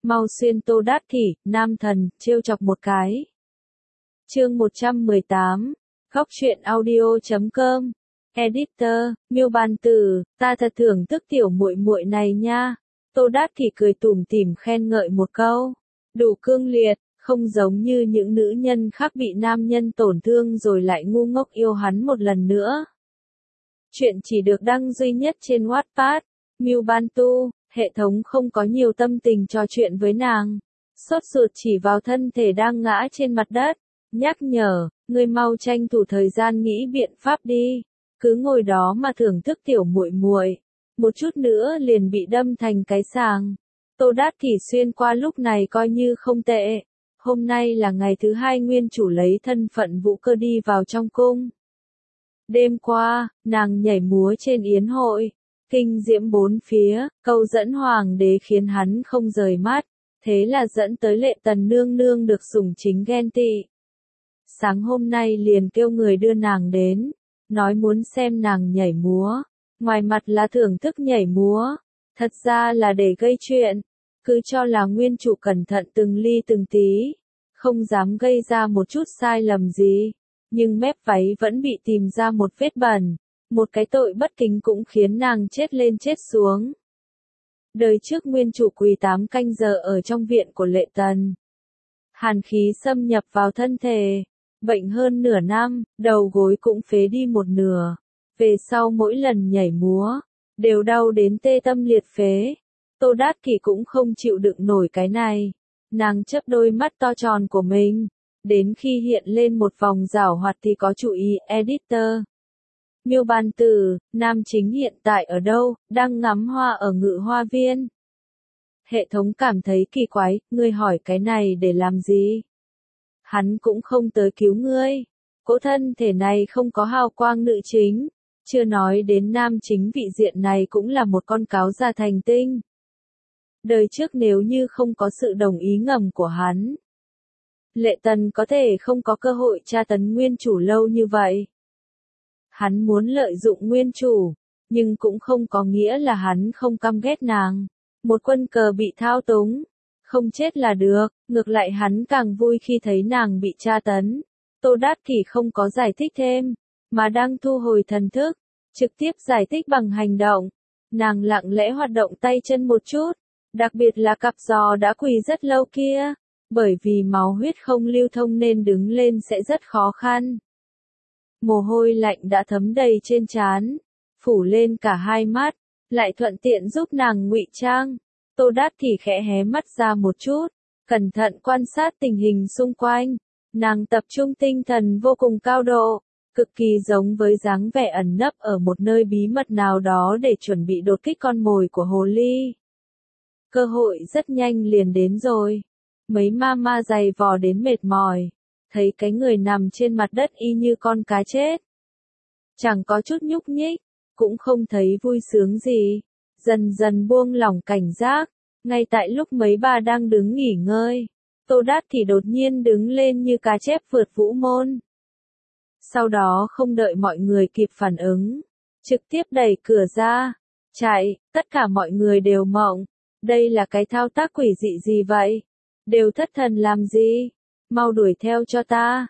mau xuyên Tô Đát Kỷ, nam thần, trêu chọc một cái. Chương 118, Góc truyện audio.com. Editor, Miêu Bàn Tử, ta thật thưởng thức tiểu muội muội này nha. Tô Đát Kỷ cười tủm tỉm khen ngợi một câu. Đủ cương liệt, không giống như những nữ nhân khác bị nam nhân tổn thương rồi lại ngu ngốc yêu hắn một lần nữa. Chuyện chỉ được đăng duy nhất trên Wattpad. Miêu Ban Tu, hệ thống không có nhiều tâm tình trò chuyện với nàng. Sốt ruột chỉ vào thân thể đang ngã trên mặt đất. Nhắc nhở, ngươi mau tranh thủ thời gian nghĩ biện pháp đi. Cứ ngồi đó mà thưởng thức tiểu muội muội, một chút nữa liền bị đâm thành cái sàng. Tô Đát Kỷ xuyên qua lúc này coi như không tệ. Hôm nay là ngày thứ hai nguyên chủ lấy thân phận Vũ Cơ đi vào trong cung. Đêm qua, nàng nhảy múa trên yến hội, kinh diễm bốn phía, câu dẫn hoàng đế khiến hắn không rời mắt, thế là dẫn tới Lệ Tần nương nương được sủng chính ghen tị. Sáng hôm nay liền kêu người đưa nàng đến, nói muốn xem nàng nhảy múa, ngoài mặt là thưởng thức nhảy múa, thật ra là để gây chuyện, cứ cho là nguyên chủ cẩn thận từng ly từng tí, không dám gây ra một chút sai lầm gì, nhưng mép váy vẫn bị tìm ra một vết bẩn, một cái tội bất kính cũng khiến nàng chết lên chết xuống. Đời trước nguyên chủ quỳ 8 canh giờ ở trong viện của Lệ Tần. Hàn khí xâm nhập vào thân thể, bệnh hơn nửa năm, đầu gối cũng phế đi một nửa. Về sau mỗi lần nhảy múa, đều đau đến tê tâm liệt phế. Tô Đát Kỷ cũng không chịu đựng nổi cái này. Nàng chớp đôi mắt to tròn của mình. Đến khi hiện lên một vòng giảo hoạt thì có chú ý editor. Miêu Bàn Tử, nam chính hiện tại ở đâu, đang ngắm hoa ở Ngự Hoa Viên. Hệ thống cảm thấy kỳ quái, ngươi hỏi cái này để làm gì? Hắn cũng không tới cứu ngươi. Cỗ thân thể này không có hào quang nữ chính. Chưa nói đến nam chính vị diện này cũng là một con cáo già thành tinh. Đời trước nếu như không có sự đồng ý ngầm của hắn, Lệ Tần có thể không có cơ hội tra tấn nguyên chủ lâu như vậy. Hắn muốn lợi dụng nguyên chủ, nhưng cũng không có nghĩa là hắn không căm ghét nàng. Một quân cờ bị thao túng, không chết là được, ngược lại hắn càng vui khi thấy nàng bị tra tấn. Tô Đát Kỷ không có giải thích thêm, mà đang thu hồi thần thức, trực tiếp giải thích bằng hành động. Nàng lặng lẽ hoạt động tay chân một chút, đặc biệt là cặp giò đã quỳ rất lâu kia, bởi vì máu huyết không lưu thông nên đứng lên sẽ rất khó khăn. Mồ hôi lạnh đã thấm đầy trên trán, phủ lên cả hai mắt, lại thuận tiện giúp nàng ngụy trang. Tô Đát Kỷ khẽ hé mắt ra một chút, cẩn thận quan sát tình hình xung quanh. Nàng tập trung tinh thần vô cùng cao độ, cực kỳ giống với dáng vẻ ẩn nấp ở một nơi bí mật nào đó để chuẩn bị đột kích con mồi của hồ ly. Cơ hội rất nhanh liền đến rồi. Mấy ma giày vò đến mệt mỏi, thấy cái người nằm trên mặt đất y như con cá chết. Chẳng có chút nhúc nhích, cũng không thấy vui sướng gì. Dần dần buông lỏng cảnh giác, ngay tại lúc mấy bà đang đứng nghỉ ngơi, Tô Đát Kỷ đột nhiên đứng lên như cá chép vượt vũ môn. Sau đó không đợi mọi người kịp phản ứng, trực tiếp đẩy cửa ra, chạy, tất cả mọi người đều mộng. Đây là cái thao tác quỷ dị gì vậy? Đều thất thần làm gì? Mau đuổi theo cho ta.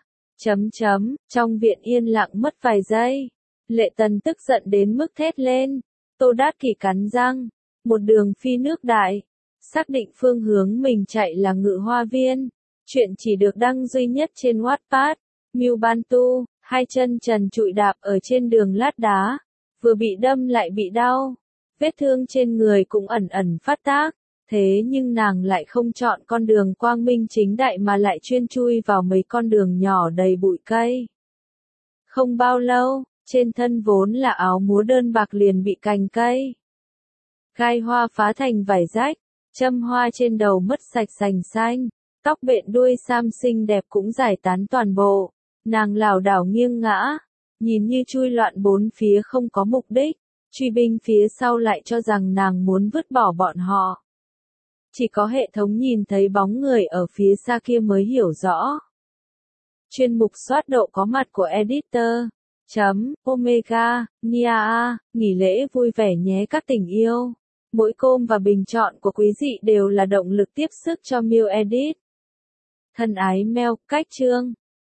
Trong viện yên lặng mất vài giây. Lệ Tần tức giận đến mức thét lên. Tô Đát Kỷ cắn răng, một đường phi nước đại, xác định phương hướng mình chạy là Ngự Hoa Viên. Chuyện chỉ được đăng duy nhất trên Wattpad. Miêu Ban Tu, hai chân trần trụi đạp ở trên đường lát đá, vừa bị đâm lại bị đau, vết thương trên người cũng ẩn ẩn phát tác, thế nhưng nàng lại không chọn con đường quang minh chính đại mà lại chuyên chui vào mấy con đường nhỏ đầy bụi cây. Không bao lâu, trên thân vốn là áo múa đơn bạc liền bị cành cây gai hoa phá thành vải rách, châm hoa trên đầu mất sạch sành xanh, tóc bện đuôi sam xinh đẹp cũng giải tán toàn bộ. Nàng lảo đảo nghiêng ngã, nhìn như chui loạn bốn phía không có mục đích, truy binh phía sau lại cho rằng nàng muốn vứt bỏ bọn họ. Chỉ có hệ thống nhìn thấy bóng người ở phía xa kia mới hiểu rõ. Chuyên mục soát độ có mặt của editor. Omega, Nia, nghỉ lễ vui vẻ nhé các tình yêu. Mỗi com và bình chọn của quý vị đều là động lực tiếp sức cho Miu Edit. Thân ái Mel, cách chương.